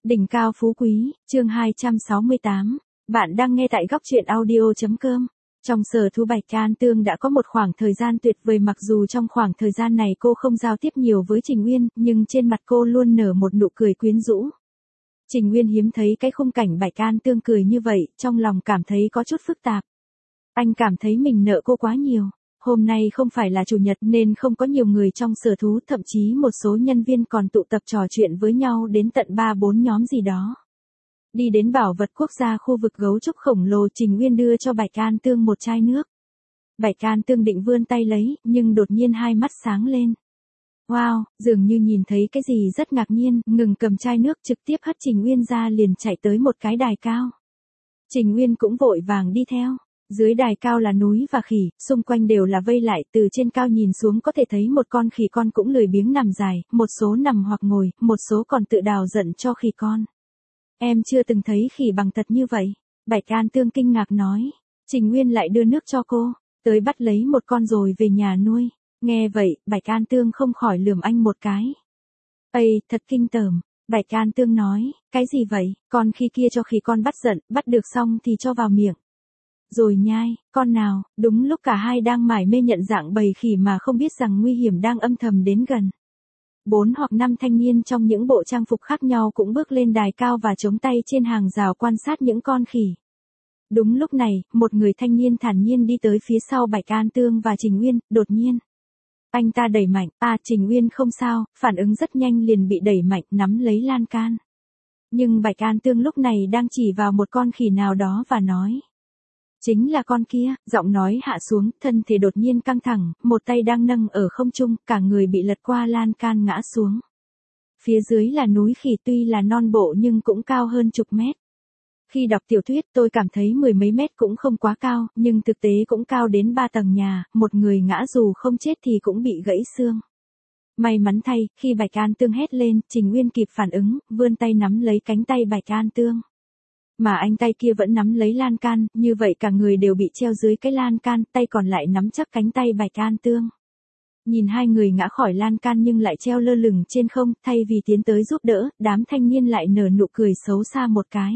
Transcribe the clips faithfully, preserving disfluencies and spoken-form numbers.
Đỉnh cao phú quý, chương hai trăm sáu mươi tám. Bạn đang nghe tại góc truyện audio.com. Trong Sở Thú Bạch Can Tương đã có một khoảng thời gian tuyệt vời, mặc dù trong khoảng thời gian này cô không giao tiếp nhiều với Trình Nguyên, nhưng trên mặt cô luôn nở một nụ cười quyến rũ. Trình Nguyên hiếm thấy cái khung cảnh Bạch Can Tương cười như vậy, trong lòng cảm thấy có chút phức tạp. Anh cảm thấy mình nợ cô quá nhiều. Hôm nay không phải là chủ nhật nên không có nhiều người trong sở thú, thậm chí một số nhân viên còn tụ tập trò chuyện với nhau đến tận ba bốn nhóm gì đó. Đi đến bảo vật quốc gia khu vực gấu trúc khổng lồ, Trình Nguyên đưa cho Bạch Can Tương một chai nước. Bạch Can Tương định vươn tay lấy, nhưng đột nhiên hai mắt sáng lên. Wow, dường như nhìn thấy cái gì rất ngạc nhiên, ngừng cầm chai nước trực tiếp hất Trình Nguyên ra, liền chạy tới một cái đài cao. Trình Nguyên cũng vội vàng đi theo. Dưới đài cao là núi và khỉ, xung quanh đều là vây lại, từ trên cao nhìn xuống có thể thấy một con khỉ con cũng lười biếng nằm dài, một số nằm hoặc ngồi, một số còn tự đào giận cho khỉ con. Em chưa từng thấy khỉ bằng thật như vậy. Bạch Can Tương kinh ngạc nói. Trình Nguyên lại đưa nước cho cô, tới bắt lấy một con rồi về nhà nuôi. Nghe vậy, Bạch Can Tương không khỏi lườm anh một cái. Ây, thật kinh tởm. Bạch Can Tương nói, cái gì vậy, con khi kia cho khỉ con bắt giận, bắt được xong thì cho vào miệng. Rồi nhai, con nào, đúng lúc cả hai đang mải mê nhận dạng bầy khỉ mà không biết rằng nguy hiểm đang âm thầm đến gần. Bốn hoặc năm thanh niên trong những bộ trang phục khác nhau cũng bước lên đài cao và chống tay trên hàng rào quan sát những con khỉ. Đúng lúc này, một người thanh niên thản nhiên đi tới phía sau Bạch Can Tương và Trình Nguyên, đột nhiên. Anh ta đẩy mạnh, à Trình Nguyên không sao, phản ứng rất nhanh liền bị đẩy mạnh nắm lấy lan can. Nhưng Bạch Can Tương lúc này đang chỉ vào một con khỉ nào đó và nói. Chính là con kia, giọng nói hạ xuống, thân thể đột nhiên căng thẳng, một tay đang nâng ở không trung, cả người bị lật qua lan can ngã xuống. Phía dưới là núi khỉ, tuy là non bộ nhưng cũng cao hơn chục mét. Khi đọc tiểu thuyết tôi cảm thấy mười mấy mét cũng không quá cao, nhưng thực tế cũng cao đến ba tầng nhà, một người ngã dù không chết thì cũng bị gãy xương. May mắn thay, khi Bạch Can Tương hét lên, Trình Nguyên kịp phản ứng, vươn tay nắm lấy cánh tay Bạch Can Tương. Mà anh tay kia vẫn nắm lấy lan can, như vậy cả người đều bị treo dưới cái lan can, tay còn lại nắm chắc cánh tay Bạch Can Tương. Nhìn hai người ngã khỏi lan can nhưng lại treo lơ lửng trên không, thay vì tiến tới giúp đỡ, đám thanh niên lại nở nụ cười xấu xa một cái.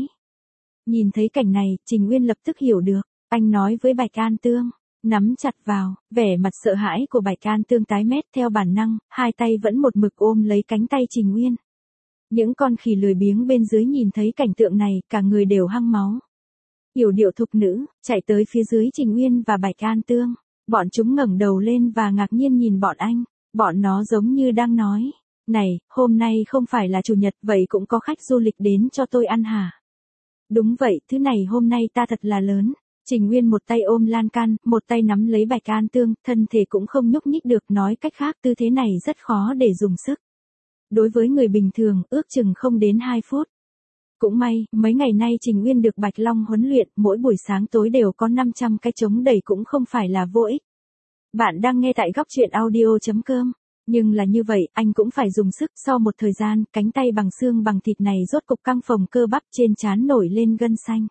Nhìn thấy cảnh này, Trình Nguyên lập tức hiểu được, anh nói với Bạch Can Tương, nắm chặt vào, vẻ mặt sợ hãi của Bạch Can Tương tái mét, theo bản năng, hai tay vẫn một mực ôm lấy cánh tay Trình Nguyên. Những con khỉ lười biếng bên dưới nhìn thấy cảnh tượng này, cả người đều hăng máu. Yểu điệu thục nữ, chạy tới phía dưới Trình Nguyên và Bạch Can Tương. Bọn chúng ngẩng đầu lên và ngạc nhiên nhìn bọn anh. Bọn nó giống như đang nói, này, hôm nay không phải là chủ nhật, vậy cũng có khách du lịch đến cho tôi ăn hả? Đúng vậy, thứ này hôm nay ta thật là lớn. Trình Nguyên một tay ôm lan can, một tay nắm lấy Bạch Can Tương, thân thể cũng không nhúc nhích được, nói cách khác tư thế này rất khó để dùng sức. Đối với người bình thường, ước chừng không đến hai phút. Cũng may, mấy ngày nay Trình Nguyên được Bạch Long huấn luyện, mỗi buổi sáng tối đều có năm trăm cái chống đẩy cũng không phải là vô ích. Bạn đang nghe tại góc truyện audio.com. Nhưng là như vậy, anh cũng phải dùng sức, sau một thời gian, cánh tay bằng xương bằng thịt này rốt cục căng phồng, cơ bắp trên trán nổi lên gân xanh.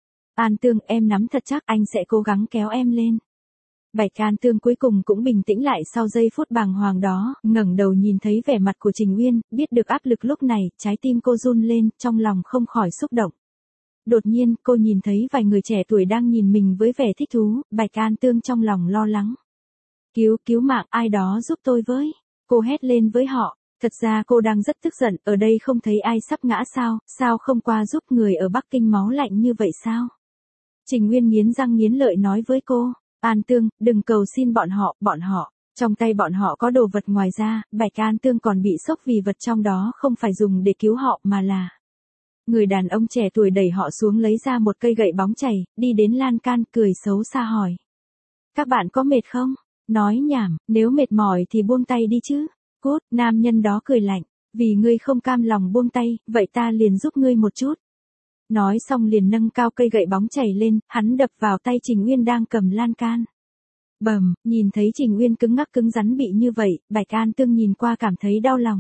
An Tương, em nắm thật chắc, anh sẽ cố gắng kéo em lên. Bạch Can Tương cuối cùng cũng bình tĩnh lại sau giây phút bàng hoàng đó, ngẩng đầu nhìn thấy vẻ mặt của Trình Nguyên, biết được áp lực lúc này, trái tim cô run lên, trong lòng không khỏi xúc động. Đột nhiên, cô nhìn thấy vài người trẻ tuổi đang nhìn mình với vẻ thích thú, Bạch Can Tương trong lòng lo lắng. Cứu, cứu mạng, ai đó giúp tôi với. Cô hét lên với họ, thật ra cô đang rất tức giận, ở đây không thấy ai sắp ngã sao, sao không qua giúp người ở Bắc Kinh máu lạnh như vậy sao? Trình Nguyên nghiến răng nghiến lợi nói với cô. An Tương, đừng cầu xin bọn họ, bọn họ, trong tay bọn họ có đồ vật, ngoài ra, Bạch Can Tương còn bị sốc vì vật trong đó không phải dùng để cứu họ mà là. Người đàn ông trẻ tuổi đẩy họ xuống, lấy ra một cây gậy bóng chảy, đi đến lan can, cười xấu xa hỏi. Các bạn có mệt không? Nói nhảm, nếu mệt mỏi thì buông tay đi chứ. Cút, nam nhân đó cười lạnh, vì ngươi không cam lòng buông tay, vậy ta liền giúp ngươi một chút. Nói xong liền nâng cao cây gậy bóng chảy lên, hắn đập vào tay Trình Nguyên đang cầm lan can. Bầm, nhìn thấy Trình Nguyên cứng ngắc cứng rắn bị như vậy, Bạch Can Tương nhìn qua cảm thấy đau lòng.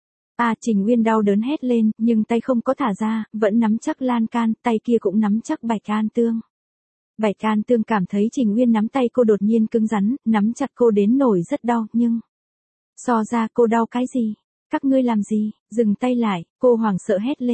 À Trình Nguyên đau đớn hét lên, nhưng tay không có thả ra, vẫn nắm chắc lan can, tay kia cũng nắm chắc Bạch Can Tương. Bạch Can Tương cảm thấy Trình Nguyên nắm tay cô đột nhiên cứng rắn, nắm chặt cô đến nổi rất đau, nhưng... So ra cô đau cái gì? Các ngươi làm gì? Dừng tay lại, cô hoảng sợ hét lên.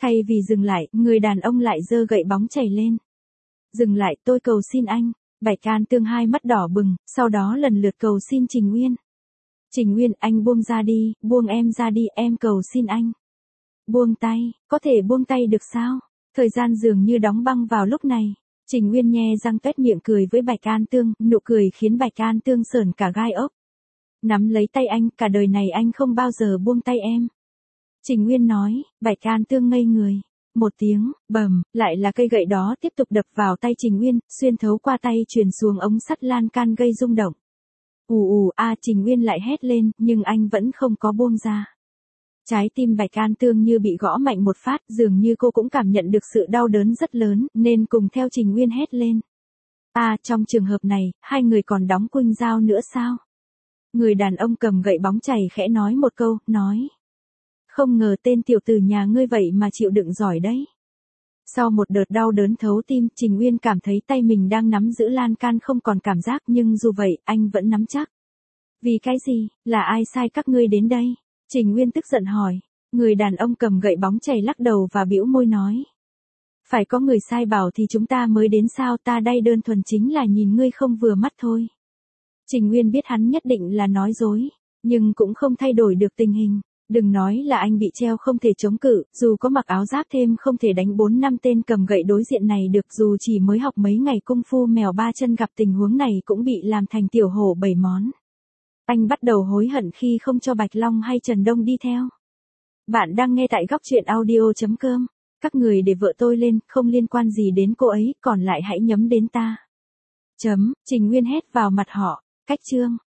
Thay vì dừng lại, người đàn ông lại giơ gậy bóng chảy lên. Dừng lại, tôi cầu xin anh. Bạch Can Tương hai mắt đỏ bừng, sau đó lần lượt cầu xin Trình Nguyên. Trình Nguyên, anh buông ra đi, buông em ra đi, em cầu xin anh. Buông tay, có thể buông tay được sao? Thời gian dường như đóng băng vào lúc này. Trình Nguyên nhe răng toét miệng cười với Bạch Can Tương, nụ cười khiến Bạch Can Tương sởn cả gai ốc. Nắm lấy tay anh, cả đời này anh không bao giờ buông tay em. Trình Nguyên nói. Bạch Can Tương ngây người. Một tiếng, bầm, lại là cây gậy đó tiếp tục đập vào tay Trình Nguyên, xuyên thấu qua tay truyền xuống ống sắt lan can gây rung động. Ù ù a Trình Nguyên lại hét lên, nhưng anh vẫn không có buông ra. Trái tim Bạch Can Tương như bị gõ mạnh một phát, dường như cô cũng cảm nhận được sự đau đớn rất lớn, nên cùng theo Trình Nguyên hét lên. À, trong trường hợp này, hai người còn đóng quỳnh dao nữa sao? Người đàn ông cầm gậy bóng chảy khẽ nói một câu, nói. Không ngờ tên tiểu tử nhà ngươi vậy mà chịu đựng giỏi đấy. Sau một đợt đau đớn thấu tim, Trình Nguyên cảm thấy tay mình đang nắm giữ lan can không còn cảm giác, nhưng dù vậy, anh vẫn nắm chắc. Vì cái gì, là ai sai các ngươi đến đây? Trình Nguyên tức giận hỏi. Người đàn ông cầm gậy bóng chảy lắc đầu và bĩu môi nói. Phải có người sai bảo thì chúng ta mới đến sao, ta đây đơn thuần chính là nhìn ngươi không vừa mắt thôi. Trình Nguyên biết hắn nhất định là nói dối, nhưng cũng không thay đổi được tình hình. Đừng nói là anh bị treo không thể chống cự, dù có mặc áo giáp thêm không thể đánh bốn năm tên cầm gậy đối diện này được, dù chỉ mới học mấy ngày cung phu mèo ba chân gặp tình huống này cũng bị làm thành tiểu hổ bảy món. Anh bắt đầu hối hận khi không cho Bạch Long hay Trần Đông đi theo. Bạn đang nghe tại góc truyện audio chấm com. Các người để vợ tôi lên, không liên quan gì đến cô ấy, còn lại hãy nhắm đến ta. Chấm, Trình Nguyên hét vào mặt họ. Cách chương.